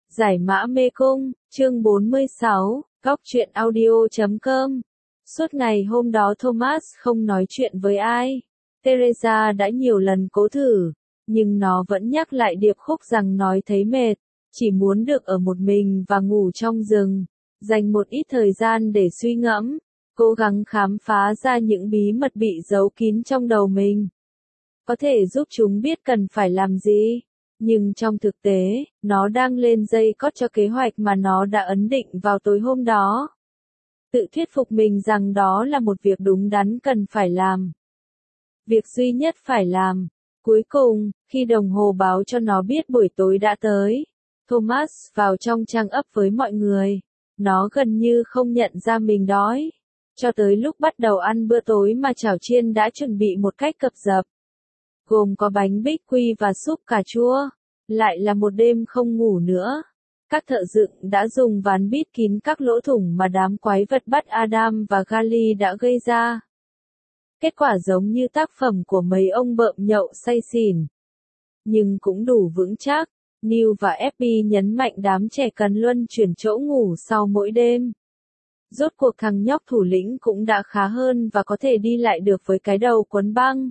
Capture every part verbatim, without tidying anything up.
Giải mã mê cung, chương bốn mươi sáu, góc truyện audio chấm com. Suốt ngày hôm đó Thomas không nói chuyện với ai. Teresa đã nhiều lần cố thử, nhưng nó vẫn nhắc lại điệp khúc rằng nói thấy mệt, chỉ muốn được ở một mình và ngủ trong rừng, dành một ít thời gian để suy ngẫm, cố gắng khám phá ra những bí mật bị giấu kín trong đầu mình. Có thể giúp chúng biết cần phải làm gì. Nhưng trong thực tế, nó đang lên dây cót cho kế hoạch mà nó đã ấn định vào tối hôm đó. Tự thuyết phục mình rằng đó là một việc đúng đắn cần phải làm. Việc duy nhất phải làm. Cuối cùng, khi đồng hồ báo cho nó biết buổi tối đã tới, Thomas vào trong trang ấp với mọi người. Nó gần như không nhận ra mình đói. Cho tới lúc bắt đầu ăn bữa tối mà chảo chiên đã chuẩn bị một cách cập dập. Gồm có bánh bích quy và súp cà chua. Lại là một đêm không ngủ nữa. Các thợ dựng đã dùng ván bít kín các lỗ thủng mà đám quái vật bắt Adam và Gali đã gây ra. Kết quả giống như tác phẩm của mấy ông bợm nhậu say xỉn. Nhưng cũng đủ vững chắc. Neil và Effie nhấn mạnh đám trẻ cần luân chuyển chỗ ngủ sau mỗi đêm. Rốt cuộc thằng nhóc thủ lĩnh cũng đã khá hơn và có thể đi lại được với cái đầu quấn băng.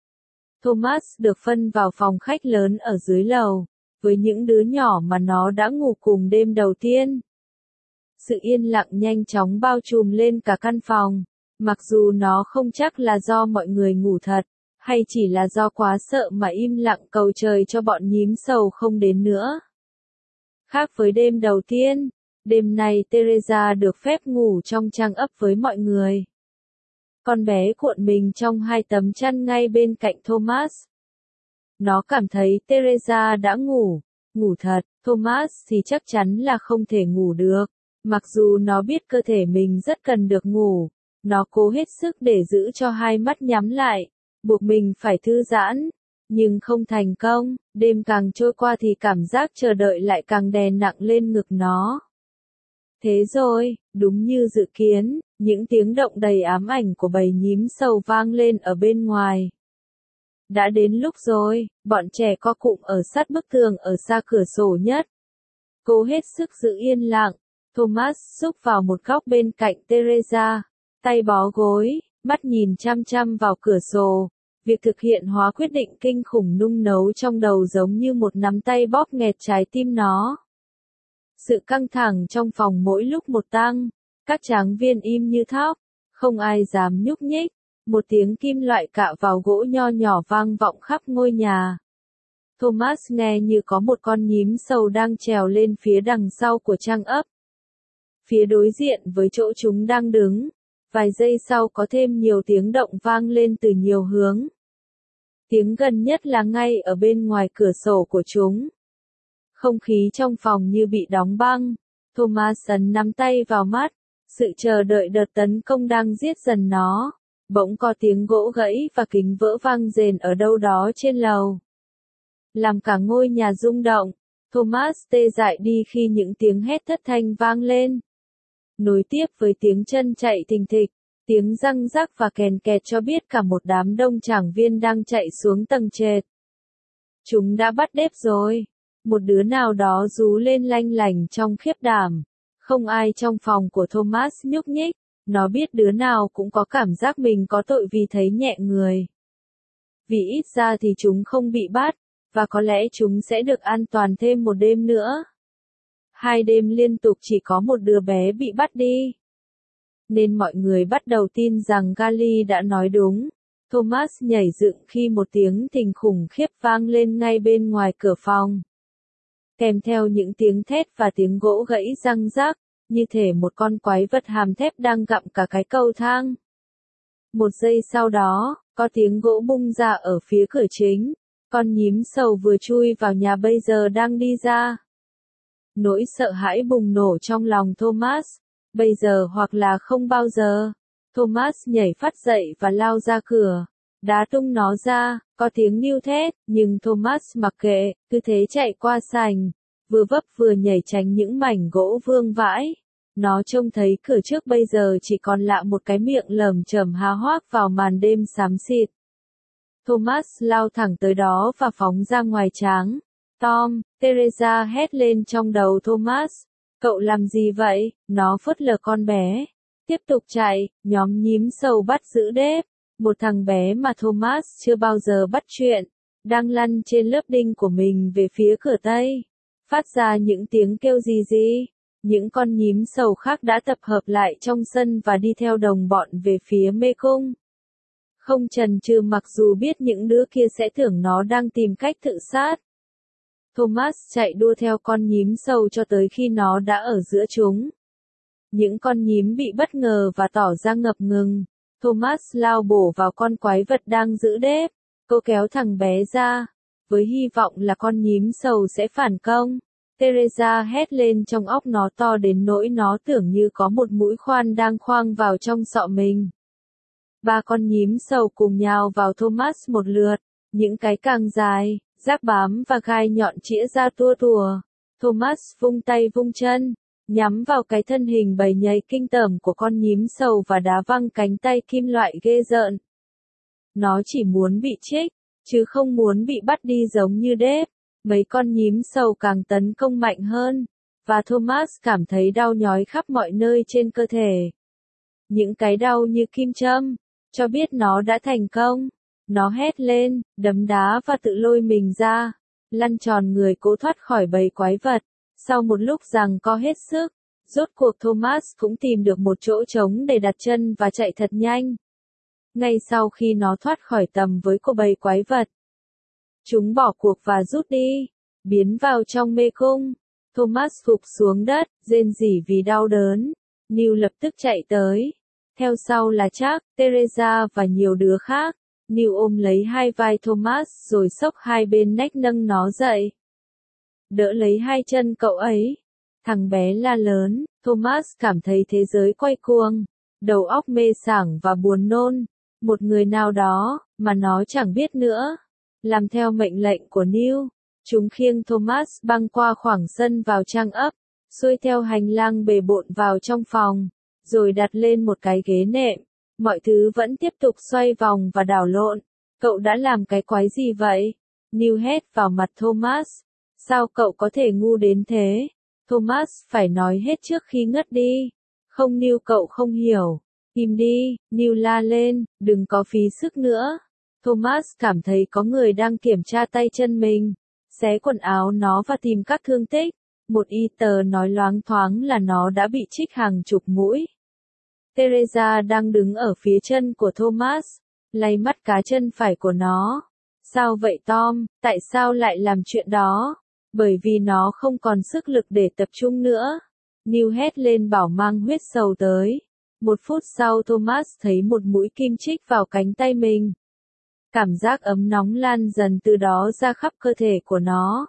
Thomas được phân vào phòng khách lớn ở dưới lầu, với những đứa nhỏ mà nó đã ngủ cùng đêm đầu tiên. Sự yên lặng nhanh chóng bao trùm lên cả căn phòng, mặc dù nó không chắc là do mọi người ngủ thật, hay chỉ là do quá sợ mà im lặng cầu trời cho bọn nhím sầu không đến nữa. Khác với đêm đầu tiên, đêm nay Teresa được phép ngủ trong trang ấp với mọi người. Con bé cuộn mình trong hai tấm chăn ngay bên cạnh Thomas. Nó cảm thấy Teresa đã ngủ, ngủ thật, Thomas thì chắc chắn là không thể ngủ được. Mặc dù nó biết cơ thể mình rất cần được ngủ, nó cố hết sức để giữ cho hai mắt nhắm lại, buộc mình phải thư giãn, nhưng không thành công. Đêm càng trôi qua thì cảm giác chờ đợi lại càng đè nặng lên ngực nó. Thế rồi, đúng như dự kiến, những tiếng động đầy ám ảnh của bầy nhím sầu vang lên ở bên ngoài. Đã đến lúc rồi, bọn trẻ co cụm ở sát bức tường ở xa cửa sổ nhất. Cố hết sức giữ yên lặng, Thomas xúc vào một góc bên cạnh Teresa, tay bó gối, mắt nhìn chăm chăm vào cửa sổ. Việc thực hiện hóa quyết định kinh khủng nung nấu trong đầu giống như một nắm tay bóp nghẹt trái tim nó. Sự căng thẳng trong phòng mỗi lúc một tăng, các tráng viên im như thóc, không ai dám nhúc nhích, một tiếng kim loại cạo vào gỗ nho nhỏ vang vọng khắp ngôi nhà. Thomas nghe như có một con nhím sầu đang trèo lên phía đằng sau của trang ấp. Phía đối diện với chỗ chúng đang đứng, vài giây sau có thêm nhiều tiếng động vang lên từ nhiều hướng. Tiếng gần nhất là ngay ở bên ngoài cửa sổ của chúng. Không khí trong phòng như bị đóng băng. Thomas ấn nắm tay vào mắt. Sự chờ đợi đợt tấn công đang giết dần nó. Bỗng có tiếng gỗ gãy và kính vỡ vang rền ở đâu đó trên lầu. Làm cả ngôi nhà rung động. Thomas tê dại đi khi những tiếng hét thất thanh vang lên. Nối tiếp với tiếng chân chạy thình thịch, tiếng răng rắc và kèn kẹt cho biết cả một đám đông trảng viên đang chạy xuống tầng trệt. Chúng đã bắt đếp rồi. Một đứa nào đó rú lên lanh lành trong khiếp đảm. Không ai trong phòng của Thomas nhúc nhích. Nó biết đứa nào cũng có cảm giác mình có tội vì thấy nhẹ người. Vì ít ra thì chúng không bị bắt, và có lẽ chúng sẽ được an toàn thêm một đêm nữa. Hai đêm liên tục chỉ có một đứa bé bị bắt đi. Nên mọi người bắt đầu tin rằng Gali đã nói đúng. Thomas nhảy dựng khi một tiếng thình khủng khiếp vang lên ngay bên ngoài cửa phòng. Kèm theo những tiếng thét và tiếng gỗ gãy răng rác, như thể một con quái vật hàm thép đang gặm cả cái cầu thang. Một giây sau đó, có tiếng gỗ bung ra ở phía cửa chính. Con nhím sầu vừa chui vào nhà bây giờ đang đi ra. Nỗi sợ hãi bùng nổ trong lòng Thomas. Bây giờ hoặc là không bao giờ. Thomas nhảy phát dậy và lao ra cửa. Đá tung nó ra, có tiếng níu thét, nhưng Thomas mặc kệ, cứ thế chạy qua sảnh. Vừa vấp vừa nhảy tránh những mảnh gỗ vương vãi. Nó trông thấy cửa trước bây giờ chỉ còn lạ một cái miệng lởm chởm há hoác vào màn đêm xám xịt. Thomas lao thẳng tới đó và phóng ra ngoài tráng. Tom, Teresa hét lên trong đầu Thomas. Cậu làm gì vậy? Nó phớt lờ con bé. Tiếp tục chạy, nhóm nhím sầu bắt giữ Dave, một thằng bé mà Thomas chưa bao giờ bắt chuyện, đang lăn trên lớp đinh của mình về phía cửa Tây, phát ra những tiếng kêu gì gì. Những con nhím sầu khác đã tập hợp lại trong sân và đi theo đồng bọn về phía mê cung. Không chần chừ mặc dù biết những đứa kia sẽ tưởng nó đang tìm cách tự sát. Thomas chạy đua theo con nhím sầu cho tới khi nó đã ở giữa chúng. Những con nhím bị bất ngờ và tỏ ra ngập ngừng. Thomas lao bổ vào con quái vật đang giữ Dave. Cô kéo thằng bé ra, với hy vọng là con nhím sầu sẽ phản công. Teresa hét lên trong óc nó to đến nỗi nó tưởng như có một mũi khoan đang khoang vào trong sọ mình. Ba con nhím sầu cùng nhào vào Thomas một lượt, những cái càng dài, rác bám và gai nhọn chĩa ra tua tùa. Thomas vung tay vung chân, nhắm vào cái thân hình bầy nhầy kinh tởm của con nhím sầu và đá văng cánh tay kim loại ghê rợn. Nó chỉ muốn bị trích, chứ không muốn bị bắt đi giống như Dave. Mấy con nhím sầu càng tấn công mạnh hơn, và Thomas cảm thấy đau nhói khắp mọi nơi trên cơ thể. Những cái đau như kim châm, cho biết nó đã thành công. Nó hét lên, đấm đá và tự lôi mình ra, lăn tròn người cố thoát khỏi bầy quái vật. Sau một lúc giằng co hết sức, rốt cuộc Thomas cũng tìm được một chỗ trống để đặt chân và chạy thật nhanh. Ngay sau khi nó thoát khỏi tầm với của bầy quái vật, chúng bỏ cuộc và rút đi, biến vào trong mê cung. Thomas gục xuống đất, rên rỉ vì đau đớn. Neil lập tức chạy tới. Theo sau là Chuck, Teresa và nhiều đứa khác. Neil ôm lấy hai vai Thomas rồi xốc hai bên nách nâng nó dậy. Đỡ lấy hai chân cậu ấy. Thằng bé la lớn. Thomas cảm thấy thế giới quay cuồng, đầu óc mê sảng và buồn nôn. Một người nào đó, mà nó chẳng biết nữa, làm theo mệnh lệnh của Neil. Chúng khiêng Thomas băng qua khoảng sân vào trang ấp, xuôi theo hành lang bề bộn vào trong phòng, rồi đặt lên một cái ghế nệm. Mọi thứ vẫn tiếp tục xoay vòng và đảo lộn. Cậu đã làm cái quái gì vậy? Neil hét vào mặt Thomas. Sao cậu có thể ngu đến thế? Thomas phải nói hết trước khi ngất đi. Không Neil, cậu không hiểu. Im đi, Neil la lên, đừng có phí sức nữa. Thomas cảm thấy có người đang kiểm tra tay chân mình, xé quần áo nó và tìm các thương tích. Một y tờ nói loáng thoáng là nó đã bị trích hàng chục mũi. Teresa đang đứng ở phía chân của Thomas, lay mắt cá chân phải của nó. Sao vậy Tom, tại sao lại làm chuyện đó? Bởi vì nó không còn sức lực để tập trung nữa. Neil hét lên bảo mang huyết sầu tới. Một phút sau Thomas thấy một mũi kim chích vào cánh tay mình. Cảm giác ấm nóng lan dần từ đó ra khắp cơ thể của nó.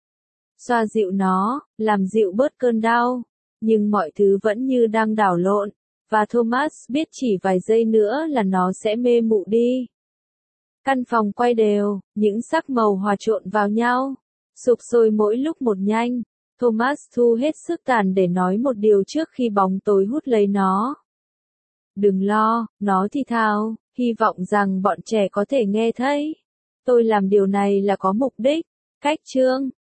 Xoa dịu nó, làm dịu bớt cơn đau. Nhưng mọi thứ vẫn như đang đảo lộn. Và Thomas biết chỉ vài giây nữa là nó sẽ mê mụ đi. Căn phòng quay đều, những sắc màu hòa trộn vào nhau, sụp sôi mỗi lúc một nhanh. Thomas thu hết sức tàn để nói một điều trước khi bóng tối hút lấy nó. Đừng lo, nó thì thào, hy vọng rằng bọn trẻ có thể nghe thấy. Tôi làm điều này là có mục đích. Cách chương